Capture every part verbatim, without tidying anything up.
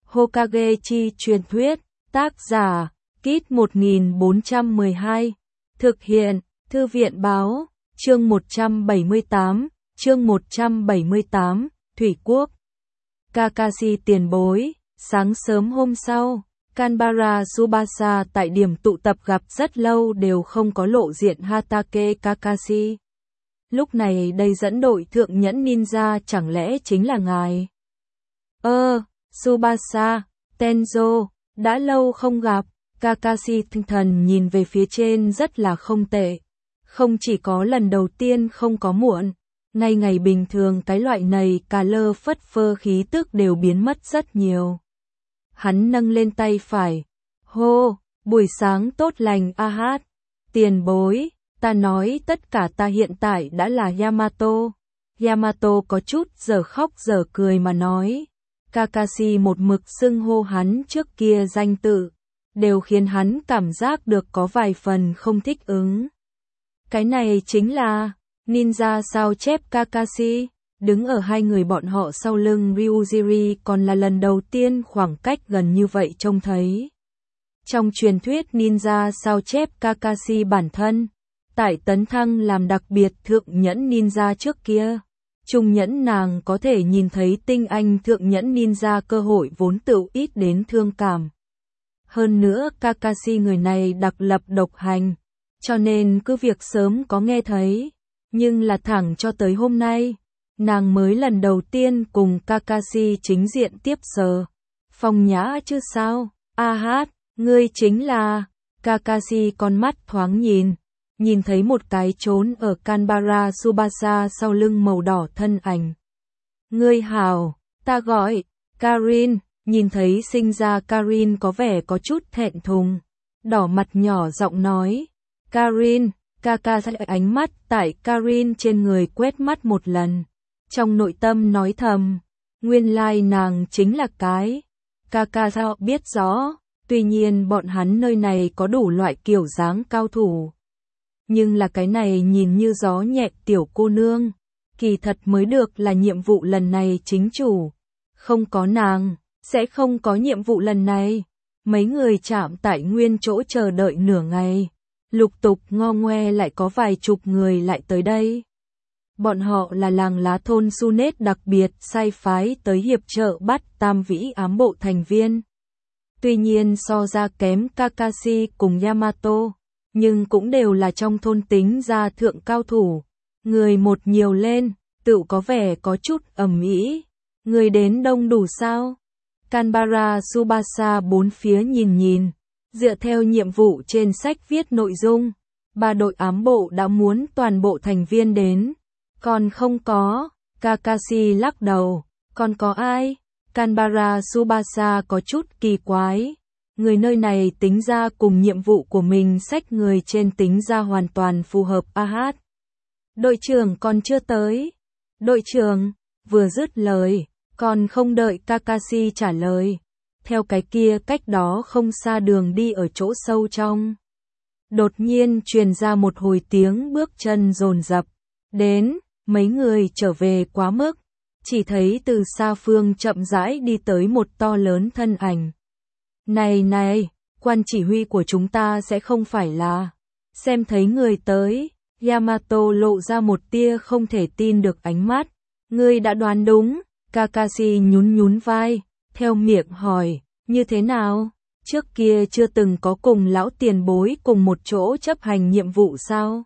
Hokage chi truyền thuyết, tác giả, Kit một nghìn bốn trăm mười hai, thực hiện, Thư viện báo, chương một trăm bảy mươi tám, chương một trăm bảy mươi tám, Thủy Quốc. Kakashi tiền bối, sáng sớm hôm sau, Kanbara Tsubasa tại điểm tụ tập gặp rất lâu đều không có lộ diện Hatake Kakashi. Lúc này đây dẫn đội thượng nhẫn ninja chẳng lẽ chính là ngài? Ơ, Tsubasa, Tenzo, đã lâu không gặp. Kakashi tinh thần nhìn về phía trên rất là không tệ. Không chỉ có lần đầu tiên không có muộn, ngay ngày bình thường cái loại này cà lơ phất phơ khí tức đều biến mất rất nhiều. Hắn nâng lên tay phải. Hô, buổi sáng tốt lành a hát. Tiền bối, ta nói tất cả ta hiện tại đã là Yamato. Yamato có chút giờ khóc giờ cười mà nói. Kakashi một mực xưng hô hắn trước kia danh tự, đều khiến hắn cảm giác được có vài phần không thích ứng. Cái này chính là ninja sao chép Kakashi, đứng ở hai người bọn họ sau lưng Ryujiri còn là lần đầu tiên khoảng cách gần như vậy trông thấy. Trong truyền thuyết ninja sao chép Kakashi bản thân, tại tấn thăng làm đặc biệt thượng nhẫn ninja trước kia. Trung nhẫn nàng có thể nhìn thấy tinh anh thượng nhẫn ninja cơ hội vốn tự ít đến thương cảm. Hơn nữa Kakashi người này đặc lập độc hành, cho nên cứ việc sớm có nghe thấy, nhưng là thẳng cho tới hôm nay, nàng mới lần đầu tiên cùng Kakashi chính diện tiếp sờ. Phong nhã chứ sao, a hát, ngươi chính là... Kakashi con mắt thoáng nhìn, nhìn thấy một cái trốn ở Kanbara Tsubasa sau lưng màu đỏ thân ảnh. Ngươi hảo, ta gọi, Karin. Nhìn thấy sinh ra Karin có vẻ có chút thẹn thùng, đỏ mặt nhỏ giọng nói, Karin, Kakashi ánh mắt tại Karin trên người quét mắt một lần, trong nội tâm nói thầm, nguyên lai nàng chính là cái, Kakashi biết rõ, tuy nhiên bọn hắn nơi này có đủ loại kiểu dáng cao thủ, nhưng là cái này nhìn như gió nhẹ tiểu cô nương, kỳ thật mới được là nhiệm vụ lần này chính chủ, không có nàng. Sẽ không có nhiệm vụ lần này. Mấy người chạm tại nguyên chỗ chờ đợi nửa ngày. Lục tục ngo ngoe lại có vài chục người lại tới đây. Bọn họ là làng lá thôn Sunet đặc biệt sai phái tới hiệp trợ bắt tam vĩ ám bộ thành viên. Tuy nhiên so ra kém Kakashi cùng Yamato, nhưng cũng đều là trong thôn tính ra thượng cao thủ. Người một nhiều lên, tự có vẻ có chút ầm ĩ. Người đến đông đủ sao? Kanbara Tsubasa bốn phía nhìn nhìn, dựa theo nhiệm vụ trên sách viết nội dung, ba đội ám bộ đã muốn toàn bộ thành viên đến, còn không có, Kakashi lắc đầu, còn có ai? Kanbara Tsubasa có chút kỳ quái, người nơi này tính ra cùng nhiệm vụ của mình sách người trên tính ra hoàn toàn phù hợp a hát. Đội trưởng còn chưa tới, đội trưởng, vừa dứt lời. Còn không đợi Kakashi trả lời, theo cái kia cách đó không xa đường đi ở chỗ sâu trong. Đột nhiên truyền ra một hồi tiếng bước chân dồn dập, đến, mấy người trở về quá mức, chỉ thấy từ xa phương chậm rãi đi tới một to lớn thân ảnh. Này này, quan chỉ huy của chúng ta sẽ không phải là, xem thấy người tới, Yamato lộ ra một tia không thể tin được ánh mắt, ngươi đã đoán đúng. Kakashi nhún nhún vai, theo miệng hỏi, như thế nào? Trước kia chưa từng có cùng lão tiền bối cùng một chỗ chấp hành nhiệm vụ sao?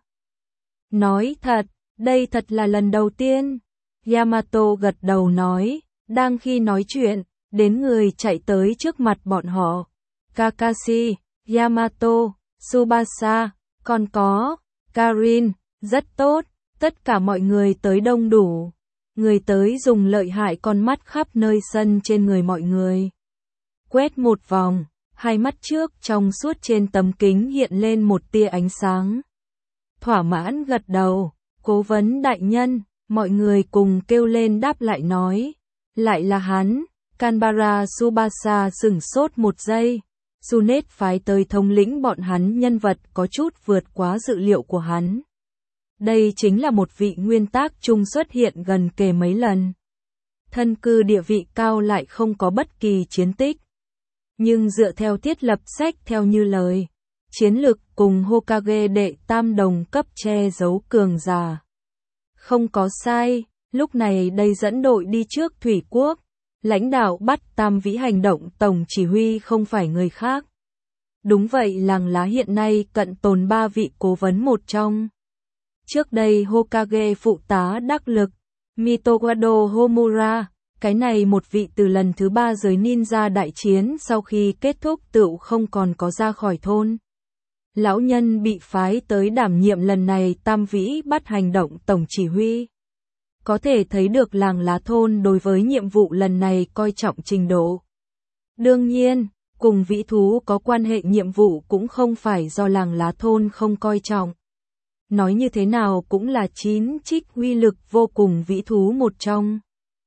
Nói thật, đây thật là lần đầu tiên. Yamato gật đầu nói, đang khi nói chuyện, đến người chạy tới trước mặt bọn họ. Kakashi, Yamato, Tsubasa, còn có, Karin, rất tốt, tất cả mọi người tới đông đủ. Người tới dùng lợi hại con mắt khắp nơi sân trên người mọi người. Quét một vòng, hai mắt trước trong suốt trên tấm kính hiện lên một tia ánh sáng. Thỏa mãn gật đầu, cố vấn đại nhân, mọi người cùng kêu lên đáp lại nói. Lại là hắn, Kanbara Tsubasa sửng sốt một giây. Sunet phái tới thống lĩnh bọn hắn nhân vật có chút vượt quá dự liệu của hắn. Đây chính là một vị nguyên tác chung xuất hiện gần kề mấy lần. thân cư địa vị cao lại không có bất kỳ chiến tích. Nhưng dựa theo thiết lập sách theo như lời, chiến lực cùng Hokage đệ tam đồng cấp che giấu cường giả. Không có sai, lúc này đây dẫn đội đi trước Thủy Quốc, lãnh đạo bắt tam vĩ hành động tổng chỉ huy không phải người khác. Đúng vậy, làng lá hiện nay cận tồn ba vị cố vấn một trong. Trước đây Hokage phụ tá đắc lực, Mitowado Homura, cái này một vị từ lần thứ ba giới ninja đại chiến sau khi kết thúc tựu không còn có ra khỏi thôn. Lão nhân bị phái tới đảm nhiệm lần này tam vĩ bắt hành động tổng chỉ huy. Có thể thấy được làng lá thôn đối với nhiệm vụ lần này coi trọng trình độ. Đương nhiên, cùng vĩ thú có quan hệ nhiệm vụ cũng không phải do làng lá thôn không coi trọng. Nói như thế nào cũng là chín trích uy lực vô cùng vĩ thú một trong.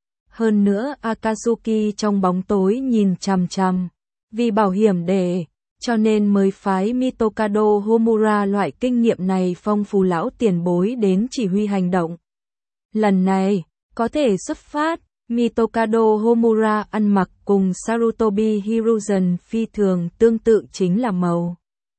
Hơn nữa Akatsuki trong bóng tối nhìn chằm chằm, vì bảo hiểm để, cho nên mới phái Mitokado Homura loại kinh nghiệm này phong phú lão tiền bối đến chỉ huy hành động. Lần này, có thể xuất phát, Mitokado Homura ăn mặc cùng Sarutobi Hiruzen phi thường tương tự chính là màu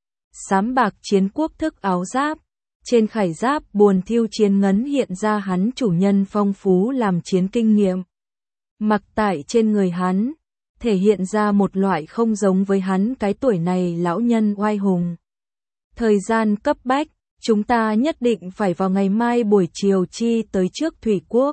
xám bạc chiến quốc thức áo giáp. Trên khải giáp buồn thiêu chiến ngấn hiện ra hắn chủ nhân phong phú làm chiến kinh nghiệm. Mặc tại trên người hắn, thể hiện ra một loại không giống với hắn cái tuổi này lão nhân oai hùng. Thời gian cấp bách, chúng ta nhất định phải vào ngày mai buổi chiều chi tới trước Thủy Quốc.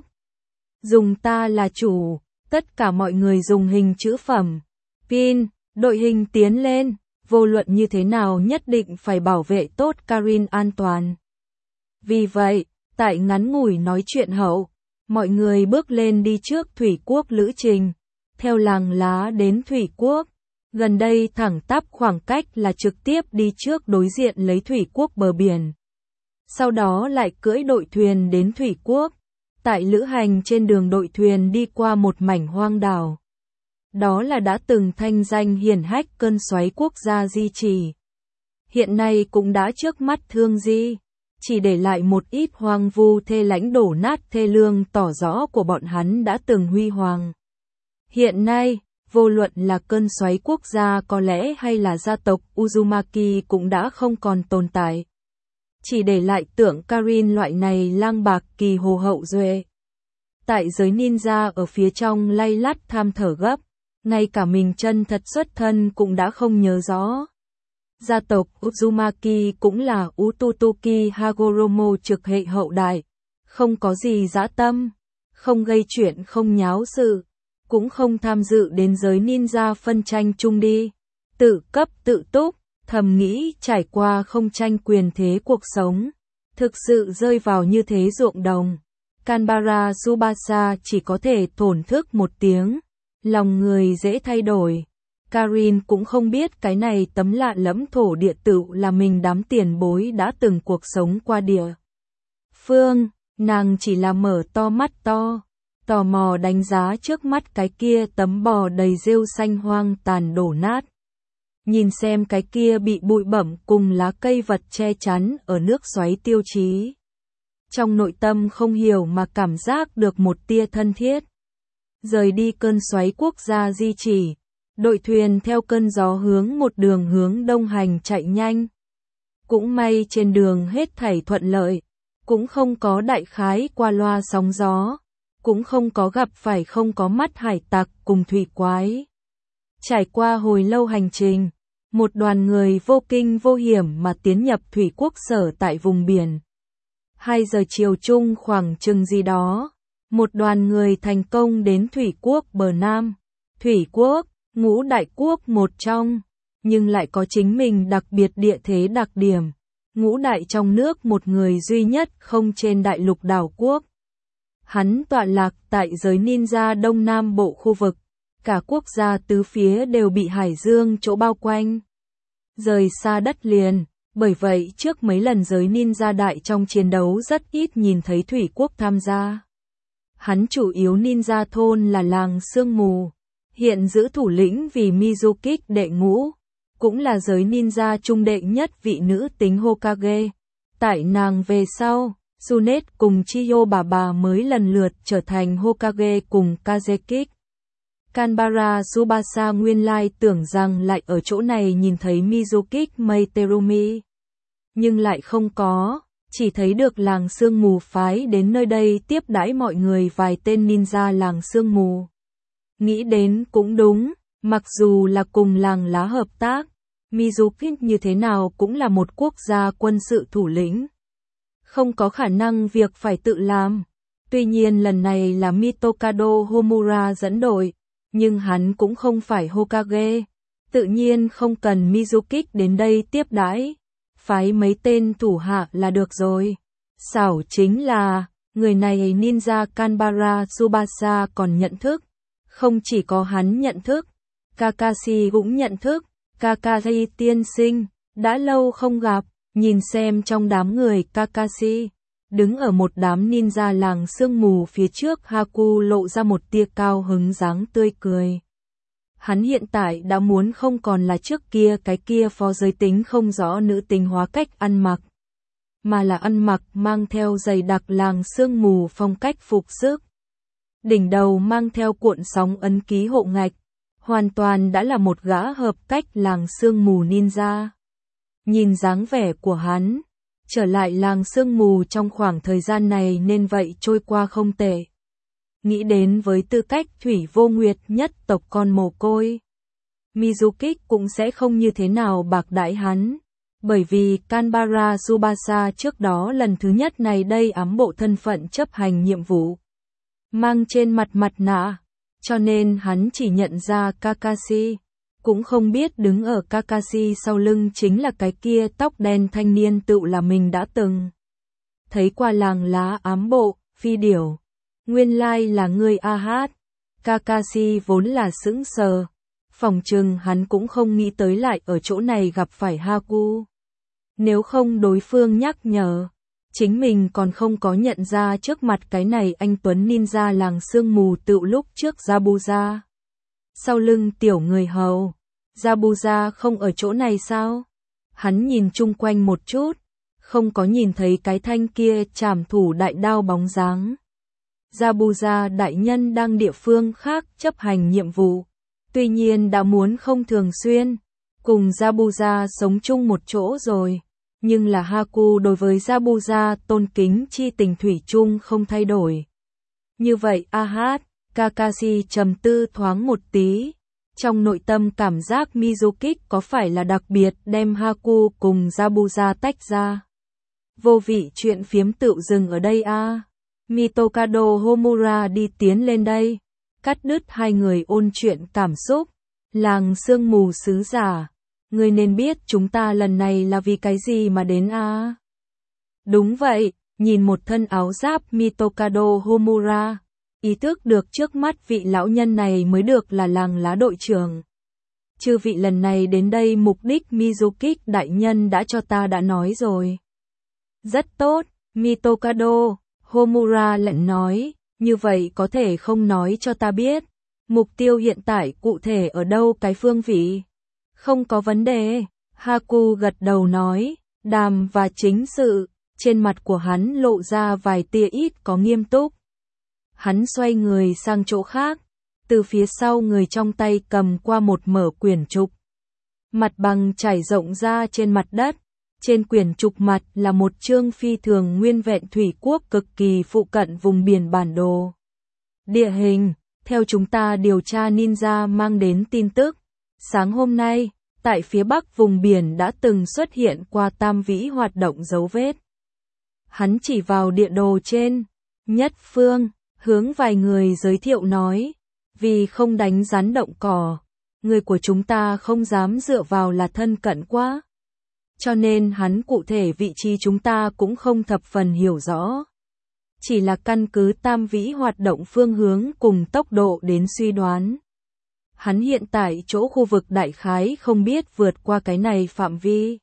Dùng ta là chủ, tất cả mọi người dùng hình chữ phẩm. Pin, đội hình tiến lên, vô luận như thế nào nhất định phải bảo vệ tốt Karin an toàn. Vì vậy, tại ngắn ngủi nói chuyện hậu, mọi người bước lên đi trước Thủy Quốc lữ trình, theo làng lá đến Thủy Quốc. Gần đây thẳng tắp khoảng cách là trực tiếp đi trước đối diện lấy Thủy Quốc bờ biển. Sau đó lại cưỡi đội thuyền đến Thủy Quốc. Tại lữ hành trên đường đội thuyền đi qua một mảnh hoang đảo. Đó là đã từng thanh danh hiển hách cơn xoáy quốc gia Di Chỉ. Hiện nay cũng đã trước mắt thương di, chỉ để lại một ít hoang vu thê lãnh đổ nát thê lương tỏ rõ của bọn hắn đã từng huy hoàng. Hiện nay, vô luận là cơn xoáy quốc gia có lẽ hay là gia tộc Uzumaki cũng đã không còn tồn tại. Chỉ để lại tượng Karin loại này lang bạc kỳ hồ hậu duệ. Tại giới ninja ở phía trong lay lắt tham thở gấp, ngay cả mình chân thật xuất thân cũng đã không nhớ rõ. Gia tộc Uzumaki cũng là Ututuki Hagoromo trực hệ hậu đại, không có gì dã tâm, không gây chuyện không nháo sự, cũng không tham dự đến giới ninja phân tranh chung đi, tự cấp tự túc, thầm nghĩ trải qua không tranh quyền thế cuộc sống, thực sự rơi vào như thế ruộng đồng. Kanbara Tsubasa chỉ có thể thổn thức một tiếng, lòng người dễ thay đổi. Karin cũng không biết cái này tấm lạ lẫm thổ địa tựu là mình đám tiền bối đã từng cuộc sống qua địa phương, nàng chỉ là mở to mắt to, tò mò đánh giá trước mắt cái kia tấm bò đầy rêu xanh hoang tàn đổ nát. Nhìn xem cái kia bị bụi bẩm cùng lá cây vật che chắn ở nước xoáy tiêu chí. Trong nội tâm không hiểu mà cảm giác được một tia thân thiết. Rời đi cơn xoáy quốc gia Di Chỉ, đội thuyền theo cơn gió hướng một đường hướng đông hành chạy nhanh. Cũng may trên đường hết thảy thuận lợi, cũng không có đại khái qua loa sóng gió, cũng không có gặp phải không có mắt hải tặc cùng thủy quái. Trải qua hồi lâu hành trình, một đoàn người vô kinh vô hiểm mà tiến nhập Thủy Quốc sở tại vùng biển. Hai giờ chiều chung khoảng chừng gì đó, một đoàn người thành công đến Thủy Quốc bờ Nam. Thủy Quốc, ngũ đại quốc một trong, nhưng lại có chính mình đặc biệt địa thế đặc điểm. Ngũ đại trong nước một người duy nhất không trên đại lục đảo quốc. Hắn tọa lạc tại giới ninja đông nam bộ khu vực. Cả quốc gia tứ phía đều bị hải dương chỗ bao quanh. Rời xa đất liền, bởi vậy trước mấy lần giới ninja đại trong chiến đấu rất ít nhìn thấy Thủy Quốc tham gia. Hắn chủ yếu ninja thôn là làng sương mù, hiện giữ thủ lĩnh vì Mizukik đệ ngũ, cũng là giới ninja trung đệ nhất vị nữ tính Hokage. Tại nàng về sau, Tsunade cùng Chiyo bà bà mới lần lượt trở thành Hokage cùng Kazekage. Kanbara Tsubasa nguyên lai tưởng rằng lại ở chỗ này nhìn thấy Mizukige Meiterumi. Nhưng lại không có, chỉ thấy được làng sương mù phái đến nơi đây tiếp đãi mọi người vài tên ninja làng sương mù. Nghĩ đến cũng đúng, mặc dù là cùng làng lá hợp tác, Mizukige như thế nào cũng là một quốc gia quân sự thủ lĩnh. Không có khả năng việc phải tự làm. Tuy nhiên lần này là Mitokado Homura dẫn đội, nhưng hắn cũng không phải Hokage. Tự nhiên không cần Mizukige đến đây tiếp đãi. Phái mấy tên thủ hạ là được rồi. Xảo chính là, người này ninja Kanbara Tsubasa còn nhận thức. Không chỉ có hắn nhận thức, Kakashi cũng nhận thức. Kakashi tiên sinh, đã lâu không gặp, nhìn xem trong đám người Kakashi. Đứng ở một đám ninja làng sương mù phía trước Haku lộ ra một tia cao hứng dáng tươi cười. Hắn hiện tại đã muốn không còn là trước kia cái kia phó giới tính không rõ nữ tính hóa cách ăn mặc, mà là ăn mặc mang theo giày đặc làng sương mù phong cách phục sức. Đỉnh đầu mang theo cuộn sóng ấn ký hộ ngạch, hoàn toàn đã là một gã hợp cách làng sương mù ninja. Nhìn dáng vẻ của hắn, trở lại làng sương mù trong khoảng thời gian này nên vậy trôi qua không tệ. Nghĩ đến với tư cách thủy vô nguyệt nhất tộc con mồ côi, Mizukige cũng sẽ không như thế nào bạc đãi hắn, bởi vì Kanbara Tsubasa trước đó lần thứ nhất này đây ám bộ thân phận chấp hành nhiệm vụ, mang trên mặt mặt nạ, cho nên hắn chỉ nhận ra Kakashi, cũng không biết đứng ở Kakashi sau lưng chính là cái kia tóc đen thanh niên tự là mình đã từng thấy qua làng lá ám bộ, phi điểu. Nguyên lai là ngươi a hát. Kakashi vốn là sững sờ. Phòng trừng hắn cũng không nghĩ tới lại ở chỗ này gặp phải Haku. Nếu không đối phương nhắc nhở, chính mình còn không có nhận ra trước mặt cái này anh Tuấn ninja làng sương mù tự lúc trước Zabuza. Sau lưng tiểu người hầu, Zabuza không ở chỗ này sao? Hắn nhìn chung quanh một chút, không có nhìn thấy cái thanh kia trảm thủ đại đao bóng dáng. Zabuza đại nhân đang địa phương khác chấp hành nhiệm vụ, tuy nhiên đã muốn không thường xuyên cùng Zabuza sống chung một chỗ rồi, nhưng là Haku đối với Zabuza tôn kính chi tình thủy chung không thay đổi. Như vậy a hát, Kakashi trầm tư thoáng một tí, trong nội tâm cảm giác Mizukige có phải là đặc biệt đem Haku cùng Zabuza tách ra. Vô vị chuyện phiếm tựu dừng ở đây a. À. Mitokado Homura đi tiến lên đây, cắt đứt hai người ôn chuyện cảm xúc. Làng sương mù sứ giả, ngươi nên biết chúng ta lần này là vì cái gì mà đến a. À. Đúng vậy, nhìn một thân áo giáp Mitokado Homura, ý thức được trước mắt vị lão nhân này mới được là làng lá đội trưởng. Chư vị lần này đến đây mục đích Mizukige đại nhân đã cho ta đã nói rồi. Rất tốt, Mitokado Homura lệnh nói, như vậy có thể không nói cho ta biết, mục tiêu hiện tại cụ thể ở đâu cái phương vị? Không có vấn đề, Haku gật đầu nói, đàm và chính sự, trên mặt của hắn lộ ra vài tia ít có nghiêm túc. Hắn xoay người sang chỗ khác, từ phía sau người trong tay cầm qua một mở quyển trục. Mặt bằng trải rộng ra trên mặt đất. Trên quyển trục mặt là một chương phi thường nguyên vẹn thủy quốc cực kỳ phụ cận vùng biển bản đồ. Địa hình, theo chúng ta điều tra ninja mang đến tin tức, sáng hôm nay, tại phía bắc vùng biển đã từng xuất hiện qua tam vĩ hoạt động dấu vết. Hắn chỉ vào địa đồ trên, nhất phương, hướng vài người giới thiệu nói, vì không đánh rắn động cỏ, người của chúng ta không dám dựa vào là thân cận quá. Cho nên hắn cụ thể vị trí chúng ta cũng không thập phần hiểu rõ. Chỉ là căn cứ tam vĩ hoạt động phương hướng cùng tốc độ đến suy đoán. Hắn hiện tại chỗ khu vực đại khái không biết vượt qua cái này phạm vi.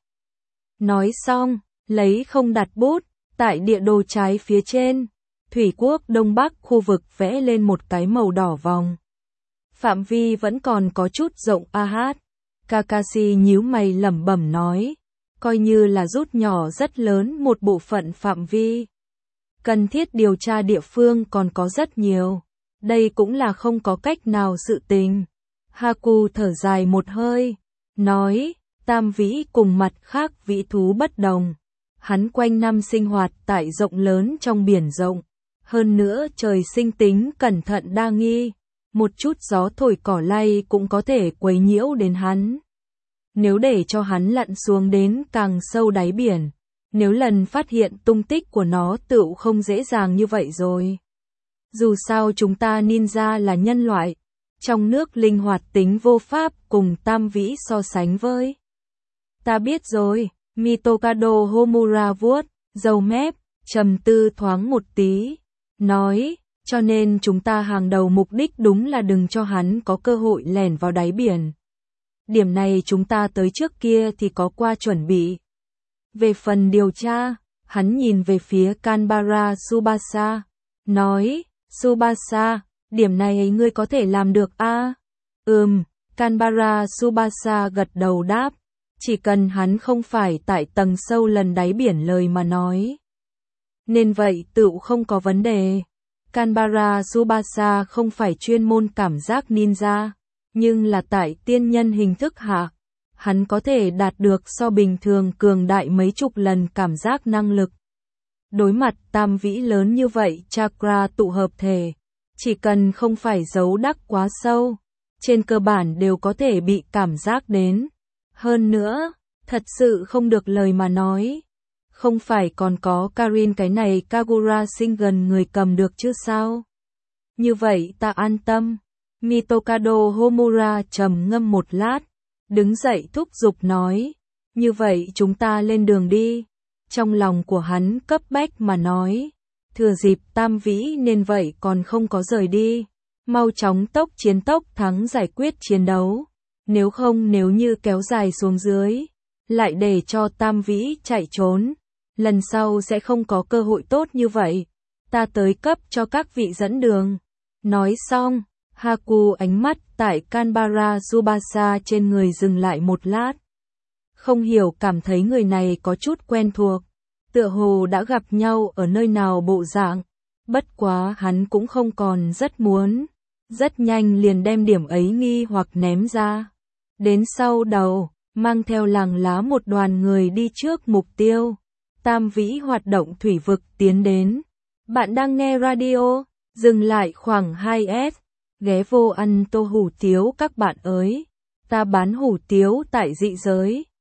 Nói xong, lấy không đặt bút, tại địa đồ trái phía trên, thủy quốc đông bắc khu vực vẽ lên một cái màu đỏ vòng. Phạm vi vẫn còn có chút rộng a hát. Kakashi nhíu mày lẩm bẩm nói. Coi như là rút nhỏ rất lớn một bộ phận phạm vi. Cần thiết điều tra địa phương còn có rất nhiều. Đây cũng là không có cách nào sự tình. Haku thở dài một hơi, nói, Tam Vĩ cùng mặt khác vĩ thú bất đồng. Hắn quanh năm sinh hoạt tại rộng lớn trong biển rộng. Hơn nữa trời sinh tính cẩn thận đa nghi. Một chút gió thổi cỏ lay cũng có thể quấy nhiễu đến hắn. Nếu để cho hắn lặn xuống đến càng sâu đáy biển, nếu lần phát hiện tung tích của nó tựu không dễ dàng như vậy rồi. Dù sao chúng ta ninja là nhân loại, trong nước linh hoạt tính vô pháp cùng Tam Vĩ so sánh với. Ta biết rồi, Mitokado Homura vuốt râu mép, trầm tư thoáng một tí, nói, cho nên chúng ta hàng đầu mục đích đúng là đừng cho hắn có cơ hội lẻn vào đáy biển. Điểm này chúng ta tới trước kia thì có qua chuẩn bị. Về phần điều tra, hắn nhìn về phía Kanbara Tsubasa, nói, Tsubasa, điểm này ngươi có thể làm được a? À? Ừm, Kanbara Tsubasa gật đầu đáp, chỉ cần hắn không phải tại tầng sâu lần đáy biển lời mà nói. Nên vậy tựu không có vấn đề. Kanbara Tsubasa không phải chuyên môn cảm giác ninja, nhưng là tại tiên nhân hình thức hạ, hắn có thể đạt được so bình thường cường đại mấy chục lần cảm giác năng lực. Đối mặt Tam Vĩ lớn như vậy chakra tụ hợp thể, chỉ cần không phải giấu đắc quá sâu, trên cơ bản đều có thể bị cảm giác đến. Hơn nữa, thật sự không được lời mà nói. Không phải còn có Karin cái này Kagura sinh gần người cầm được chứ sao? Như vậy ta an tâm. Mitokado Homura trầm ngâm một lát, đứng dậy thúc giục nói, như vậy chúng ta lên đường đi. Trong lòng của hắn cấp bách mà nói, thừa dịp Tam Vĩ nên vậy còn không có rời đi, mau chóng tốc chiến tốc thắng giải quyết chiến đấu, nếu không nếu như kéo dài xuống dưới, lại để cho Tam Vĩ chạy trốn, lần sau sẽ không có cơ hội tốt như vậy, ta tới cấp cho các vị dẫn đường. Nói xong, Haku ánh mắt tại Kanbara Tsubasa trên người dừng lại một lát. Không hiểu cảm thấy người này có chút quen thuộc, tựa hồ đã gặp nhau ở nơi nào bộ dạng, bất quá hắn cũng không còn rất muốn, rất nhanh liền đem điểm ấy nghi hoặc ném ra. Đến sau đầu, mang theo làng lá một đoàn người đi trước mục tiêu, Tam Vĩ hoạt động thủy vực tiến đến. Bạn đang nghe radio, dừng lại khoảng hai S, ghé vô ăn tô hủ tiếu các bạn ơi, ta bán hủ tiếu tại dị giới.